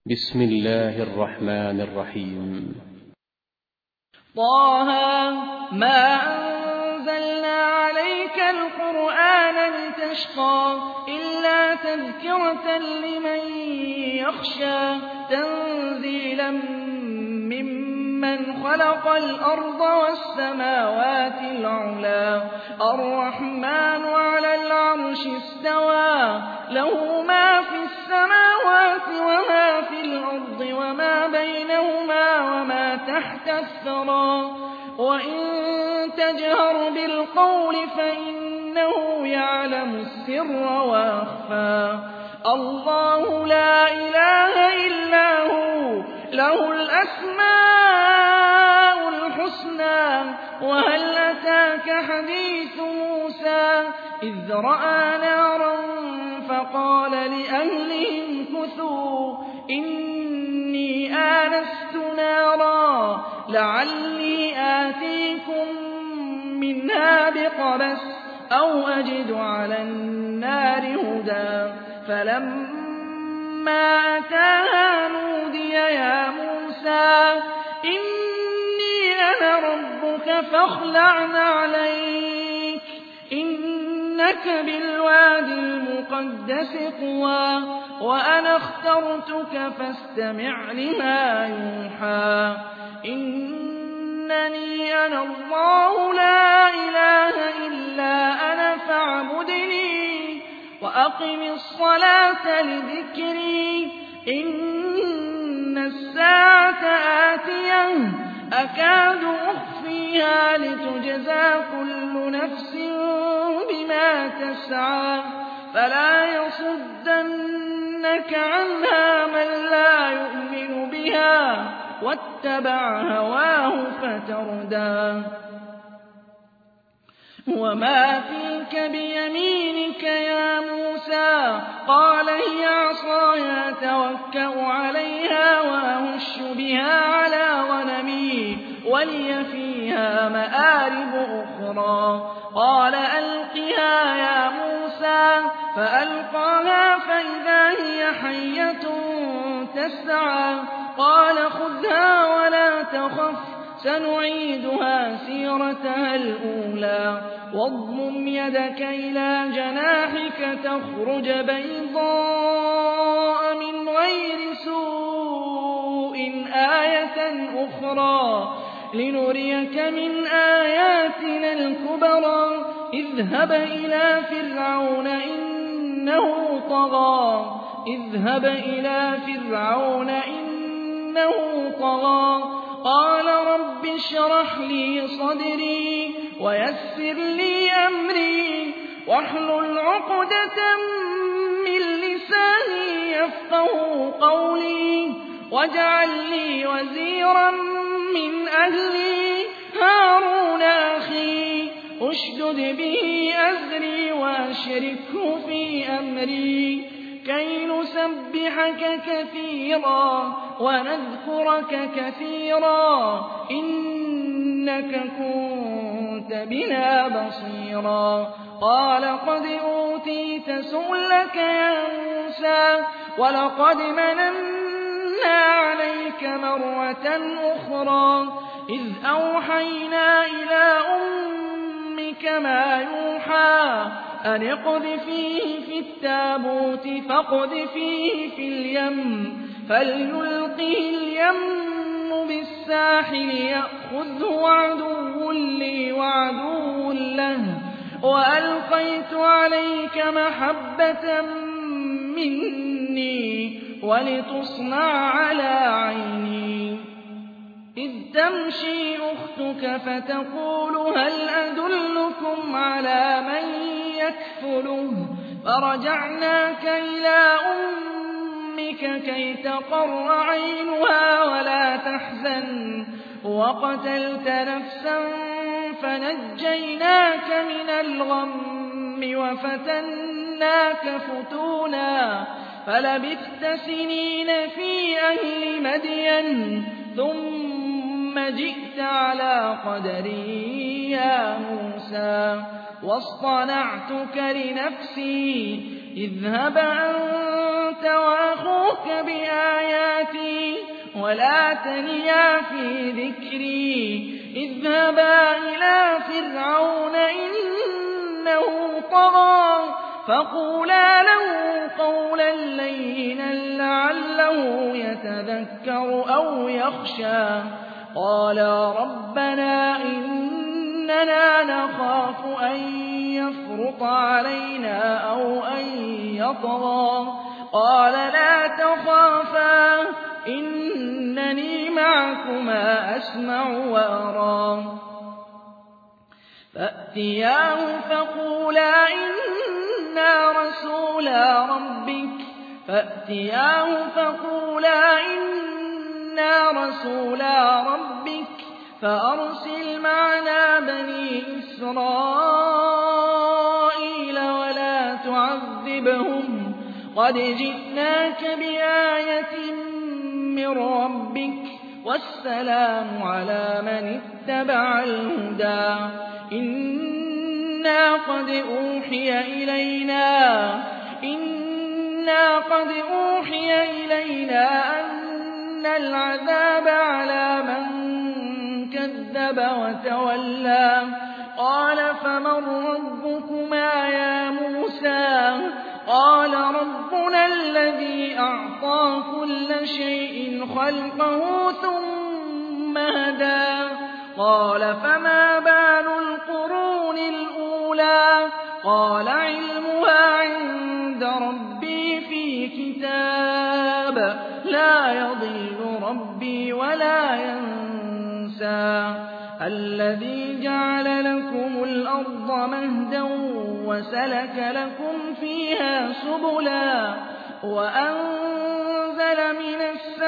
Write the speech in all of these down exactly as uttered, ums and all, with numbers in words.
بسم الله الرحمن الرحيم. طه ما أنزلنا عليك القرآن لتشقى إلا تذكرة لمن يخشى تنزيلا ممن خلق الأرض والسماوات العلى الرحمن على العرش استوى له ما في السماوات وما في الأرض وما بينهما وما تحت الثرى وإن تجهر بالقول فإنه يعلم السر وأخفى الله لا إله إلا هو له الأسماء الحسنى وهل أتاك حديث موسى إذ رأى نارا فقال لأهلهم كثوا إني آنست نارا لعلي آتيكم منها بقبس أو أجد على النار هدى فلما أتاها نودي يا موسى إني أنا ربك فاخلع عليك إنك بالوادي المقدس طوى وأنا اخترتك فاستمع لما يوحى إنني أنا الله لا إله إلا أنا فاعبدني وأقم الصلاة لذكري إن الساعة آتية أكاد أخفيها لتجزى كل نفس بما تسعى فلا يصدنك عنها من لا يؤمن بها واتبع هواه فتردى وما تلك بيمينك يا موسى قال هي عصاي أتوكأ عليها وأهش بها على غنمي ولي فيها مآرب أخرى قال ألقها يا موسى فألقاها فإذا هي حية تسعى قال خذها ولا تخف سنعيدها سيرتها الأولى واضمم يدك إلى جناحك تخرج بيضاء من غير سوء آية أخرى لنريك من آياتنا الكبرى اذهب إلى فرعون إنه طغى اذهب إلى فرعون إنه طغى قال رب اشرح لي صدري ويسر لي أمري واحلل عقدة من لساني يفقهوا قولي واجعل لي وزيرا من أهلي هارون أخي اشدد به أزري وأشركه في أمري كي نسبحك كثيرا ونذكرك كثيرا إنك كنت بنا بصيرا قال قد أوتيت سؤلك يا موسى ولقد مننا عليك مرة أخرى إذ أوحينا إلى أمك ما يوحى أن اقذفيه في التابوت فاقذفيه في اليم فليلقه اليم بالساحل يأخذه عدو لي وعدو له وألقيت عليك محبة مني ولتصنع على عيني إذ تمشي أختك فتقول هل أدلكم على من يكفله فرجعناك إلى أمك كي تقر عينها ولا تحزن وقتلت نفسا فنجيناك من الغم وفتناك فتونا فلبثت سنين في أهل مدين ثم جئت على قدري يا موسى واصطنعتك لنفسي اذهب أنت وأخوك بآياتي آياتي ولا تنيا في ذكري اذهبا إلى فرعون إنه طغى فقولا له قولا لينا لعله يتذكر أو يخشى قالا ربنا إننا نخاف أن يفرط علينا أو أن يطغى قال لا تخافا إنني معكما أسمع وأرى فأتياه فقولا إنا رسولا ربك فأتياه فقولا إنا رسولا ربك فأرسل معنا بني إسرائيل ولا تعذبهم قد جئناك بآية من ربك والسلام على من اتبع الهدى إنا قد أوحي إلينا إنا قد أوحي إلينا أن العذاب على من كذب وتولى قال فمن ربكما يا موسى قال ربنا الذي أعطى كل شيء خلقه ثم هدى قال فما بال القرون الأولى قال علمها عند ربي في كتاب لا يضل ربي ولا ينسى الذي جعل لكم الأرض مهدا وسلك لكم فيها سبلا وأنزل من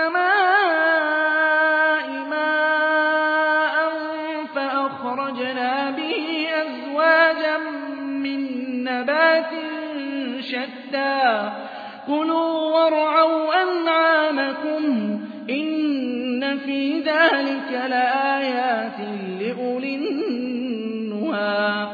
السماء ماء فأخرجنا به أزواجا من نبات شتى كلوا وارعوا أنعامكم إن في ذلك لآيات لأولي النهى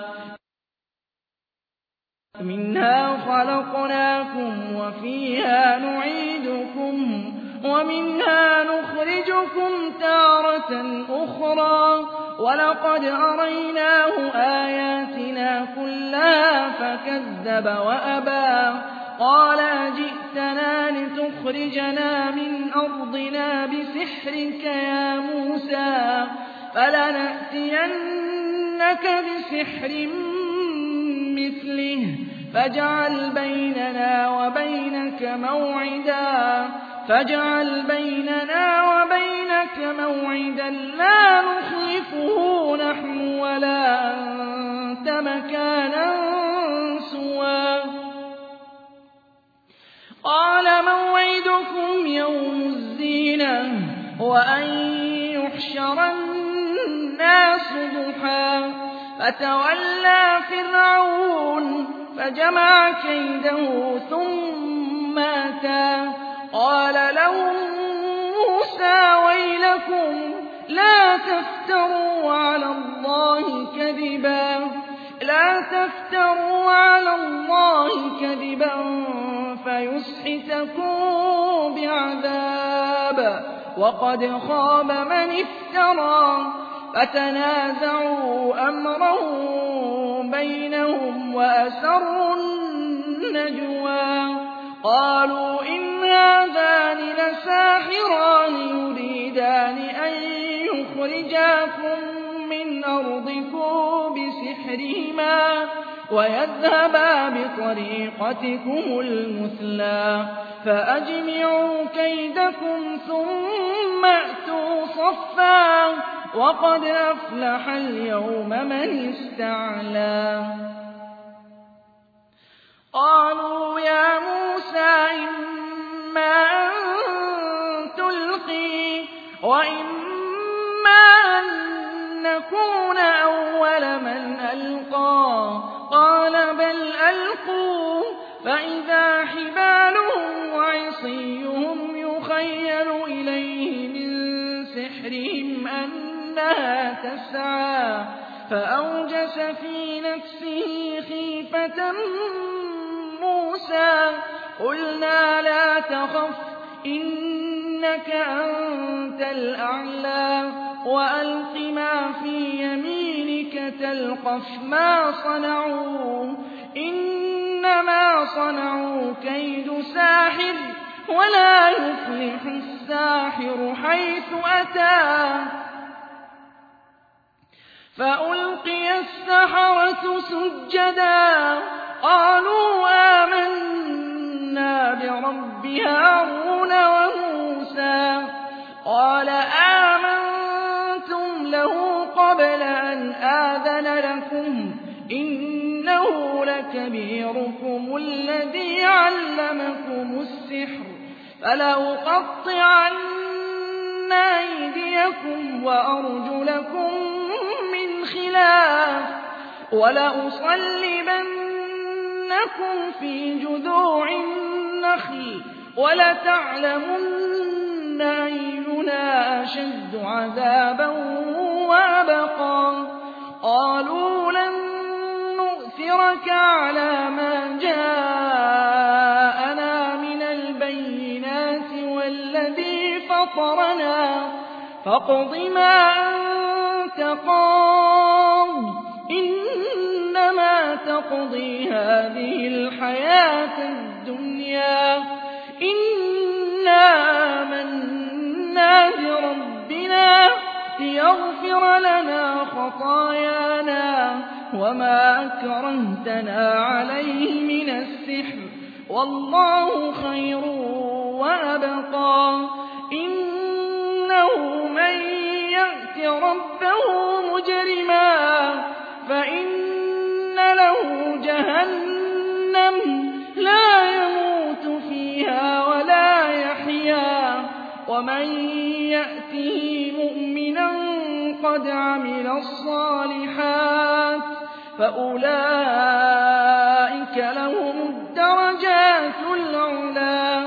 منها خلقناكم وفيها نعيدكم ومنها نخرجكم تارة أخرى ولقد أريناه آياتنا كلها فكذب وأبى قال أجئتنا لتخرجنا من أرضنا بسحرك يا موسى فلنأتينك بسحر مثله فاجعل بيننا وبينك موعدا فاجعل بيننا وبينك موعدا لا نخلفه نحن ولا أنت مكانا سوى قال موعدكم يوم الزينة وأن يحشر الناس ضحى فتولى فرعون فجمع كيده ثم أتى قال لهم موسى ويلكم لا تفتروا على الله كذبا لا تفتروا على الله كذبا فيسحتكم بعذاب وقد خاب من افترى فتنازعوا أمرهم بينهم وأسروا النجوى قالوا إن هذان لساحران يريدان أن يخرجاكم من أرضكم بسحرهما ويذهبا بطريقتكم المثلى فأجمعوا كيدكم ثم أتوا صفا وقد أفلح اليوم من استعلى قالوا يا موسى إما أن تلقي وإما أن نكون أول من ألقى قال بل ألقوا فإذا حبالهم وعصيهم يخيل إليه من سحرهم أنها تسعى فأوجس في نفسه خيفة موسى قلنا لا تخف إنا إنك أنت الأعلى وألق ما في يمينك تلقف ما صنعوا إنما صنعوا كيد ساحر ولا يفلح الساحر حيث أتى فألقي السحرة سجدا قالوا آمنا برب هارون وموسى قال آمنتم له قبل أن آذن لكم إنه لكبيركم الذي علمكم السحر فلأقطعن أيديكم وأرجلكم من خلاف ولأصلبنكم في جذوع النخل ولتعلمن أينا أشد عذابا وأبقى قالوا لن نؤثرك على ما جاءنا من البينات والذي فطرنا فاقض ما أنت قاض إنما تقضي هذه الحياة الدنيا إنا آمنا بربنا ليغفر لنا خطايانا وما أكرهتنا عليه من السحر والله خير وأبقى إنه من يأت ربه مجرما فإن له جهنم لا يموت فيها ولا يحيا ومن يأته مؤمنا قد عمل الصالحات فأولئك لهم الدرجات العلى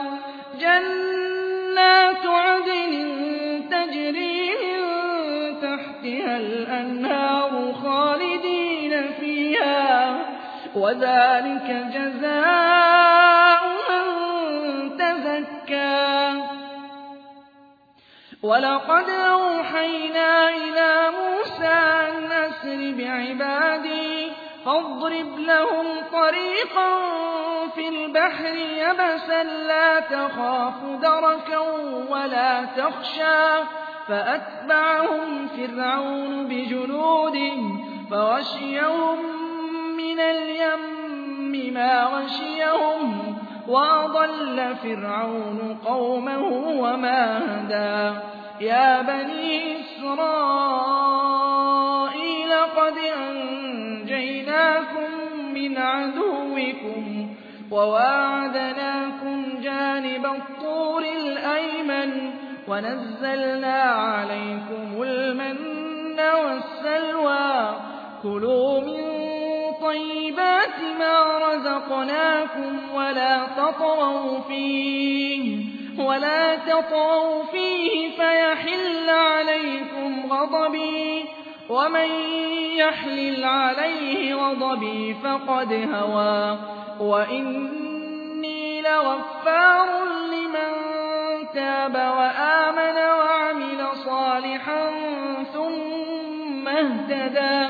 جنات عدن تجري من تحتها الأنهار خالدين فيها وذلك جزاء من تزكى ولقد أوحينا إلى موسى أن أسر بعبادي فاضرب لهم طريقا في البحر يبسا لا تخاف دركا ولا تخشى فأتبعهم فرعون بجنوده فغشيهم من اليم ما غشيهم وأضل فرعون قومه وما هدى يا بني إسرائيل قد أنجيناكم من عدوكم وواعدناكم جانب الطور الأيمن ونزلنا عليكم المن والسلوى كلوا من طيبات ما رزقناكم ولا تطغوا فيه ولا تطغوا فيه فيحل عليكم غضبي ومن يحلل عليه غضبي فقد هوى وإني لغفار لمن تاب وآمن وعمل صالحا ثم اهتدى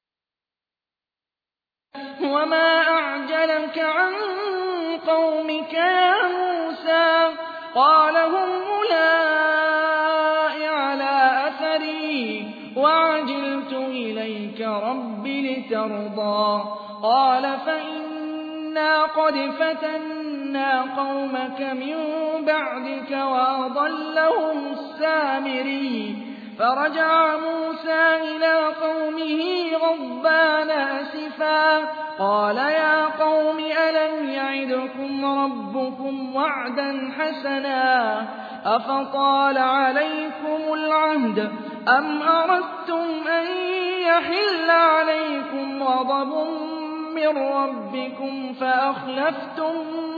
وما أعجلك عن قومك يا موسى قال هم أولئك على أثري وعجلت إليك رب لترضى قال فإنا قد فتنا قومك من بعدك وأضلهم السامري فرجع موسى إلى قومه غضبان أسفا قال يا قوم ألم يعدكم ربكم وعدا حسنا أفطال عليكم العهد أم أردتم أن يحل عليكم غضب من ربكم فأخلفتم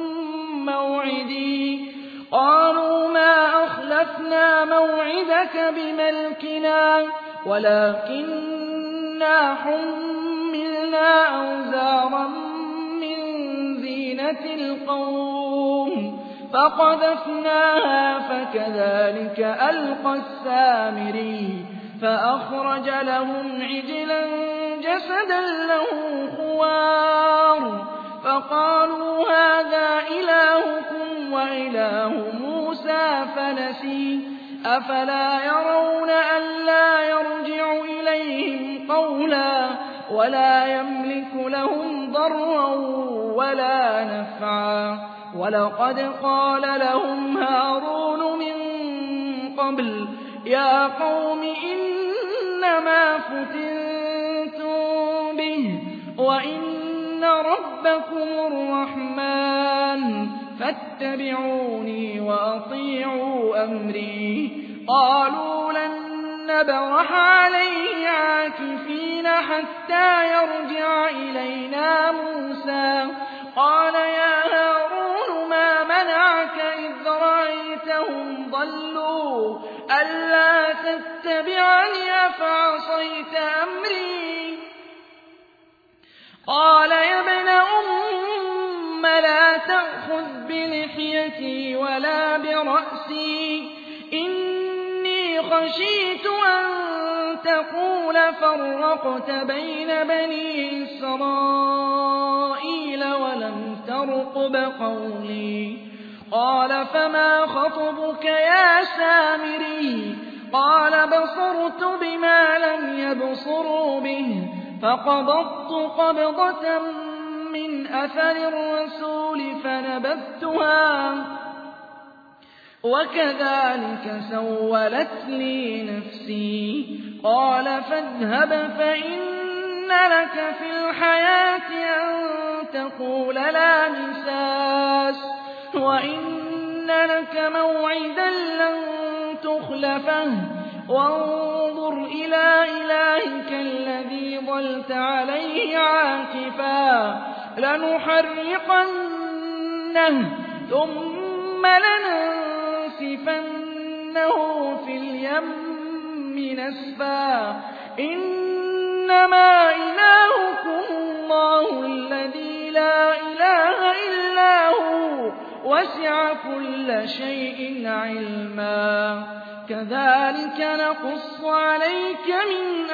موعدي قالوا ما أخلفنا موعدك بملكنا ولكننا حملنا أوزارا من زينة القوم فقذفناها كذلك ألقى السامري فأخرج لهم عجلا جسدا له خوار فقالوا هذا إلهكم وإله موسى فنسي أفلا يرون ألا يرجع إليهم قولا ولا يملك لهم ضرا ولا نفعا ولقد قال لهم هارون من قبل يا قوم إنما فتنتم به وإن ربكم الرحمن فاتبعوني وأطيعوا أمري قالوا لن نبرح عليه عاكفين حتى يرجع إلينا موسى قال يا هارون ما منعك إذ رأيتهم ضلوا ألا تتبعني أفعصيت أمري قال يا ابن أم لا تأخذ بلحيتي ولا برأسي إني خشيت أن تقول فرقت بين بني إسرائيل ولم ترقب قولي قال فما خطبك يا سامري قال بصرت بما لم يبصروا به فقبضت قبضة من أثر الرسول فنبذتها وكذلك سولت لي نفسي قال فاذهب فإن لك في الحياة أن تقول لا مساس وإن لك موعدا لن تخلفه وانظر إلى إلهك الذي ظلت عليه عاكفا لنحرقنه ثم لننسفنه في اليم نسفا إنما إلهكم الله الذي لا إله إلا هو وسع كل شيء علما كذلك نقص عليك من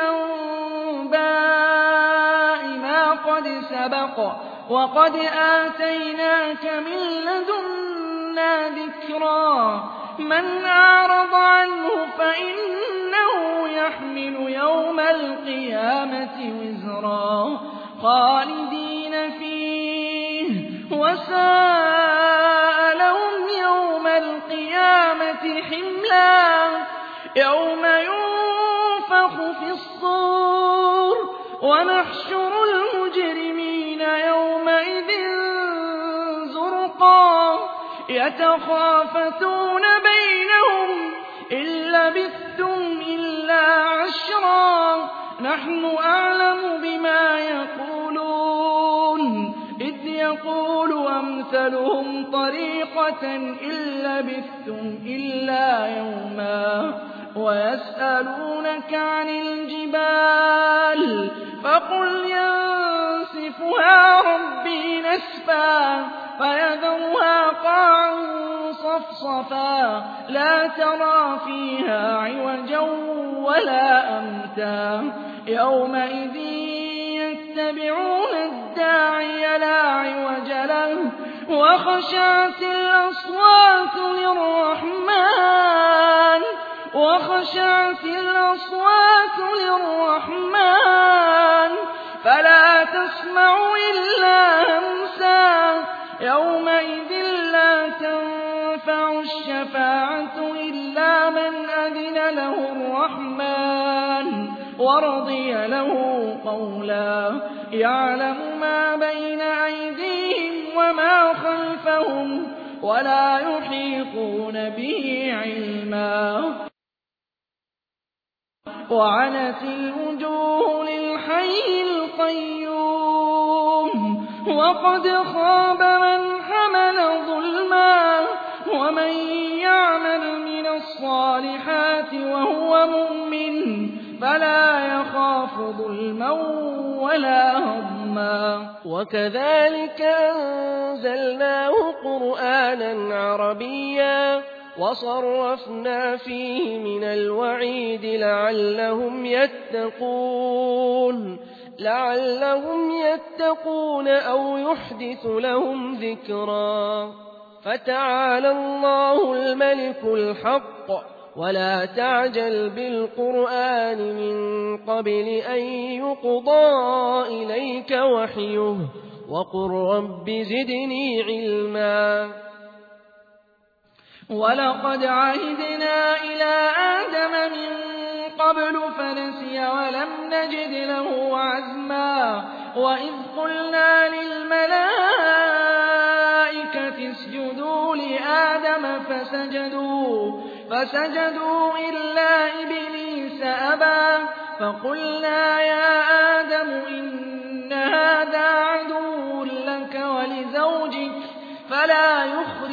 أنباء ما قد سبق وقد آتيناك من لدنا ذكرا من أعرض عنه فإنه يحمل يوم القيامة وزرا خالدين فيه وساء لهم يوم القيامة حملا يوم ينفخ في الصور ونحشر المجرمين يومئذ زرقا يتخافتون بينهم إن لبثتم إلا عشرا نحن أعلم بما يقولون إذ يقول أمثلهم طريقة إن لبثتم إلا يوما ويسألونك عن الجبال فقل ينسفها ربي نسفا فيذرها قاعا صفصفا لا ترى فيها عوجا ولا أمتا يومئذ يتبعون الداعي لا عوج له وخشعت الأصوات للرحمن وخشعت الأصوات للرحمن فلا تسمع إلا همسا يومئذ لا تنفع الشفاعة إلا من أذن له الرحمن ورضي له قولا يعلم ما بين أيديهم وما خلفهم ولا يحيطون به علما وعنت الوجوه للحي القيوم وقد خاب من حمل ظلما ومن يعمل من الصالحات وهو مؤمن فلا يخاف ظلما ولا هضما وكذلك أنزلناه قرآنا عربيا وصرفنا فيه من الوعيد لعلهم يتقون لعلهم يتقون أو يحدث لهم ذكرا فتعالى الله الملك الحق ولا تعجل بالقرآن من قبل أن يقضى إليك وحيه وقل رب زدني علما ولقد عهدنا إلى آدم من قبل فنسي ولم نجد له عزما وإذ قلنا للملائكة اسجدوا لآدم فسجدوا فسجدوا إلا إبليس أبى فقلنا يا آدم إن هذا عدو لك ولزوجك فلا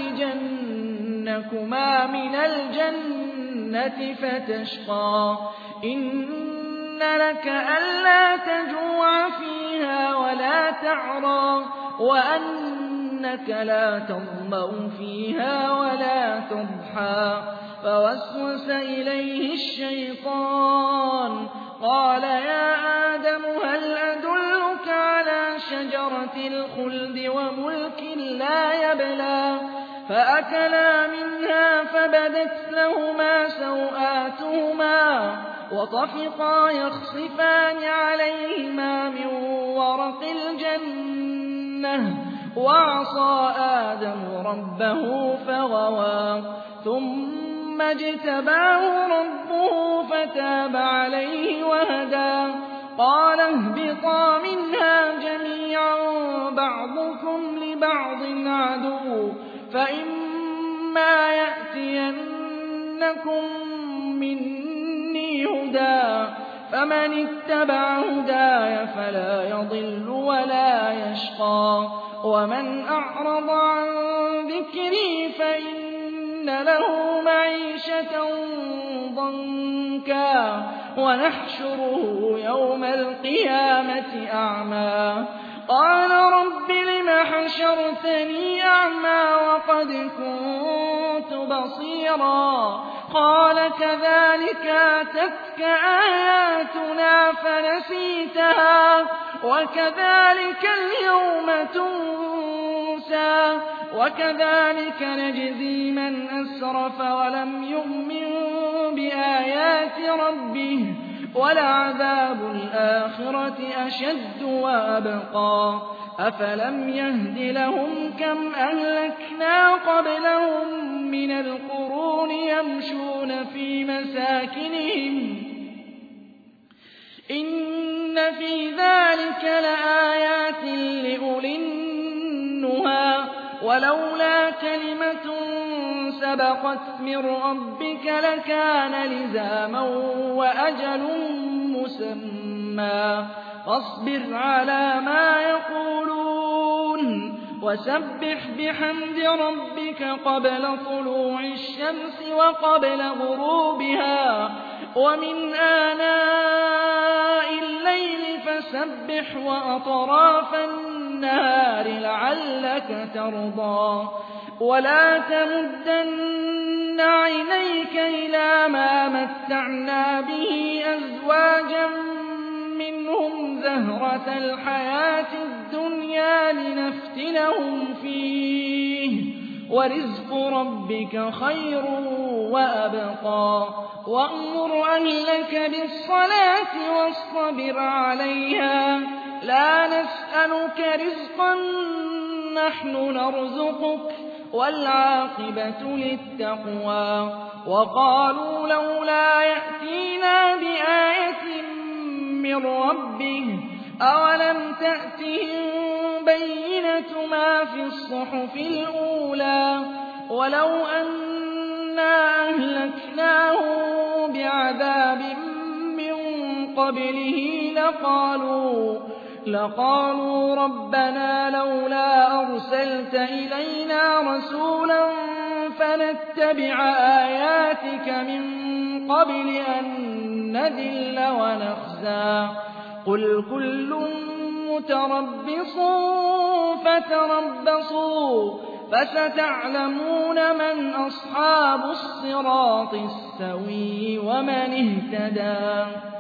يخرجنكما من الجنة فتشقى إن لك ألا تجوع فيها ولا تعرى وأنك لا تظمأ فيها ولا تضحى فوسوس إليه الشيطان قال يا آدم هل أدلك على شجرة الخلد وملك لا يبلى فأكلا منها فبدت لهما سوآتهما وطفقا يخصفان عليهما من ورق الجنة وعصى آدم ربه فغوى ثم اجتباه ربه فتاب عليه وهدى قال اهبطا منها جميعا بعضكم لبعض عدو فإما يأتينكم مني هدى فمن اتبع هداي فلا يضل ولا يشقى ومن أعرض عن ذكري فإن له معيشة ضنكا ونحشره يوم القيامة أعمى قال رب لم حشرتني أعمى وقد كنت بصيرا قال كذلك أتتك آياتنا فنسيتها وكذلك اليوم تنسى وكذلك نجزي من أسرف ولم يؤمن بآيات ربه ولعذاب الآخرة أشد وأبقى أفلم يهد لهم كم أهلكنا قبلهم من القرون يمشون في مساكنهم إن في ذلك لآيات لأولي النهى ولولا كلمة سبقت من ربك لكان لزاما وأجل مسمى فاصبر على ما يقولون وسبح بحمد ربك قبل طلوع الشمس وقبل غروبها ومن آناء الليل فسبح وأطراف النهار لعلك ترضى ولا تمدن عينيك إلى ما متعنا به أزواجا منهم زهرة الحياة الدنيا لنفتنهم فيه ورزق ربك خير وأبقى وأمر أهلك بالصلاة واصطبر عليها لا نسألك رزقا نحن نرزقك والعاقبة للتقوى وقالوا لولا يأتينا بآية من ربه أولم تأتهم بينة ما في الصحف الأولى ولو أنا أهلكناهم بعذاب من قبله لقالوا لقالوا ربنا لولا أرسلت إلينا رسولا فنتبع آياتك من قبل أن نذل ونخزى قل كل متربص فتربصوا فستعلمون من أصحاب الصراط السوي ومن اهتدى.